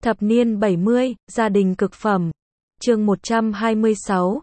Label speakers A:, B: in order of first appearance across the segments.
A: Thập niên 70, gia đình cực phẩm. Chương 126,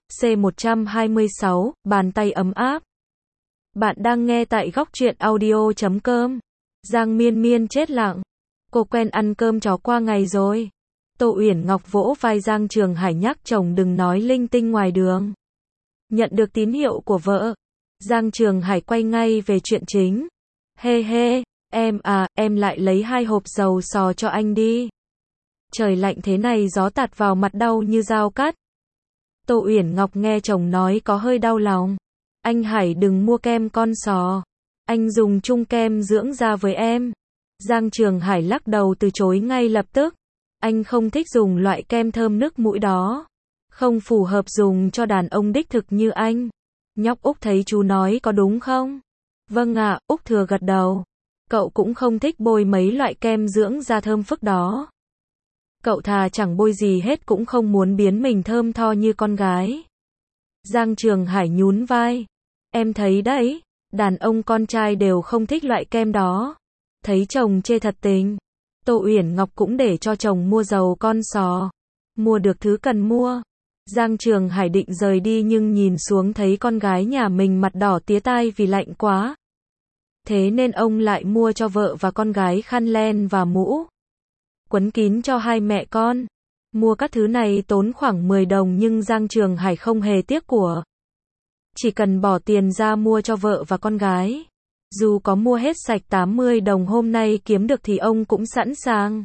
A: C126, bàn tay ấm áp. Bạn đang nghe tại góc truyện audio.com. Giang Miên Miên chết lặng. Cô quen ăn cơm chó qua ngày rồi. Tô Uyển Ngọc vỗ vai Giang Trường Hải nhắc chồng đừng nói linh tinh ngoài đường. Nhận được tín hiệu của vợ, Giang Trường Hải quay ngay về chuyện chính. Hê hê, em lại lấy 2 hộp dầu sò cho anh đi. Trời lạnh thế này gió tạt vào mặt đau như dao cắt. Tô Uyển Ngọc nghe chồng nói có hơi đau lòng. Anh Hải đừng mua kem con sò. Anh dùng chung kem dưỡng da với em. Giang Trường Hải lắc đầu từ chối ngay lập tức. Anh không thích dùng loại kem thơm nước mũi đó. Không phù hợp dùng cho đàn ông đích thực như anh. Nhóc Úc thấy chú nói có đúng không? Vâng ạ, Úc thừa gật đầu. Cậu cũng không thích bôi mấy loại kem dưỡng da thơm phức đó. Cậu thà chẳng bôi gì hết cũng không muốn biến mình thơm tho như con gái. Giang Trường Hải nhún vai. Em thấy đấy, đàn ông con trai đều không thích loại kem đó. Thấy chồng chê thật tình. Tô Uyển Ngọc cũng để cho chồng mua dầu con sò. Mua được thứ cần mua. Giang Trường Hải định rời đi nhưng nhìn xuống thấy con gái nhà mình mặt đỏ tía tai vì lạnh quá. Thế nên ông lại mua cho vợ và con gái khăn len và mũ. Quấn kín cho hai mẹ con. Mua các thứ này tốn khoảng 10 đồng nhưng Giang Trường Hải không hề tiếc của. Chỉ cần bỏ tiền ra mua cho vợ và con gái. Dù có mua hết sạch 80 đồng hôm nay kiếm được thì ông cũng sẵn sàng.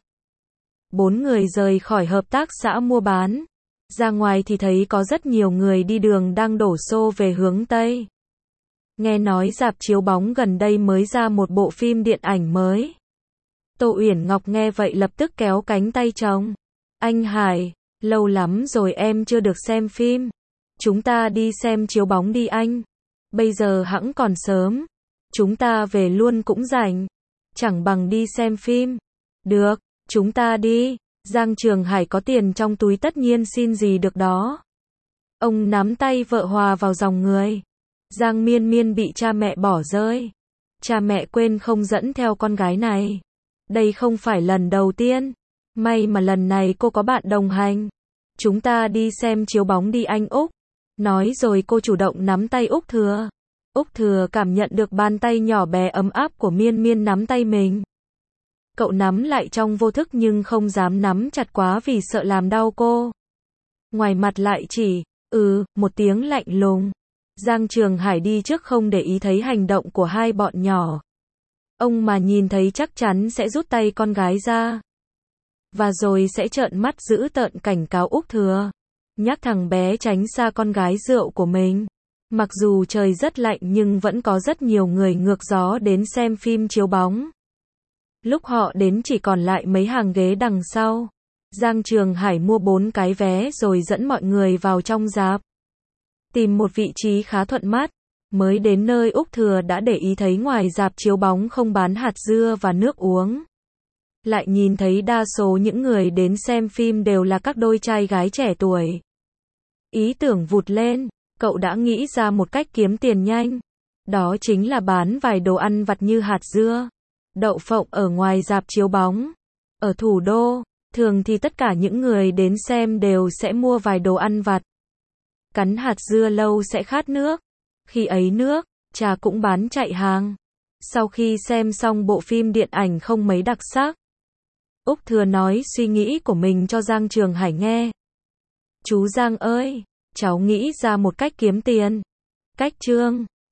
A: 4 người rời khỏi hợp tác xã mua bán. Ra ngoài thì thấy có rất nhiều người đi đường đang đổ xô về hướng Tây. Nghe nói rạp chiếu bóng gần đây mới ra một bộ phim điện ảnh mới. Tô Uyển Ngọc nghe vậy lập tức kéo cánh tay chồng. Anh Hải, lâu lắm rồi em chưa được xem phim. Chúng ta đi xem chiếu bóng đi anh. Bây giờ hẵng còn sớm. Chúng ta về luôn cũng rảnh. Chẳng bằng đi xem phim. Được, chúng ta đi. Giang Trường Hải có tiền trong túi tất nhiên xin gì được đó. Ông nắm tay vợ hòa vào dòng người. Giang Miên Miên bị cha mẹ bỏ rơi. Cha mẹ quên không dẫn theo con gái này. Đây không phải lần đầu tiên. May mà lần này cô có bạn đồng hành. Chúng ta đi xem chiếu bóng đi anh Úc. Nói rồi cô chủ động nắm tay Úc Thừa. Úc Thừa cảm nhận được bàn tay nhỏ bé ấm áp của Miên Miên nắm tay mình. Cậu nắm lại trong vô thức nhưng không dám nắm chặt quá vì sợ làm đau cô. Ngoài mặt lại chỉ, một tiếng lạnh lùng. Giang Trường Hải đi trước không để ý thấy hành động của hai bọn nhỏ. Ông mà nhìn thấy chắc chắn sẽ rút tay con gái ra. Và rồi sẽ trợn mắt dữ tợn cảnh cáo Úc Thừa. Nhắc thằng bé tránh xa con gái rượu của mình. Mặc dù trời rất lạnh nhưng vẫn có rất nhiều người ngược gió đến xem phim chiếu bóng. Lúc họ đến chỉ còn lại mấy hàng ghế đằng sau. Giang Trường Hải mua 4 cái vé rồi dẫn mọi người vào trong rạp. Tìm một vị trí khá thuận mắt. Mới đến nơi Úc Thừa đã để ý thấy ngoài rạp chiếu bóng không bán hạt dưa và nước uống. Lại nhìn thấy đa số những người đến xem phim đều là các đôi trai gái trẻ tuổi. Ý tưởng vụt lên, cậu đã nghĩ ra một cách kiếm tiền nhanh. Đó chính là bán vài đồ ăn vặt như hạt dưa, đậu phộng ở ngoài rạp chiếu bóng. Ở thủ đô, thường thì tất cả những người đến xem đều sẽ mua vài đồ ăn vặt. Cắn hạt dưa lâu sẽ khát nước. Khi ấy nước, trà cũng bán chạy hàng. Sau khi xem xong bộ phim điện ảnh không mấy đặc sắc, Úc Thừa nói suy nghĩ của mình cho Giang Trường Hải nghe. Chú Giang ơi, cháu nghĩ ra một cách kiếm tiền. Cách chương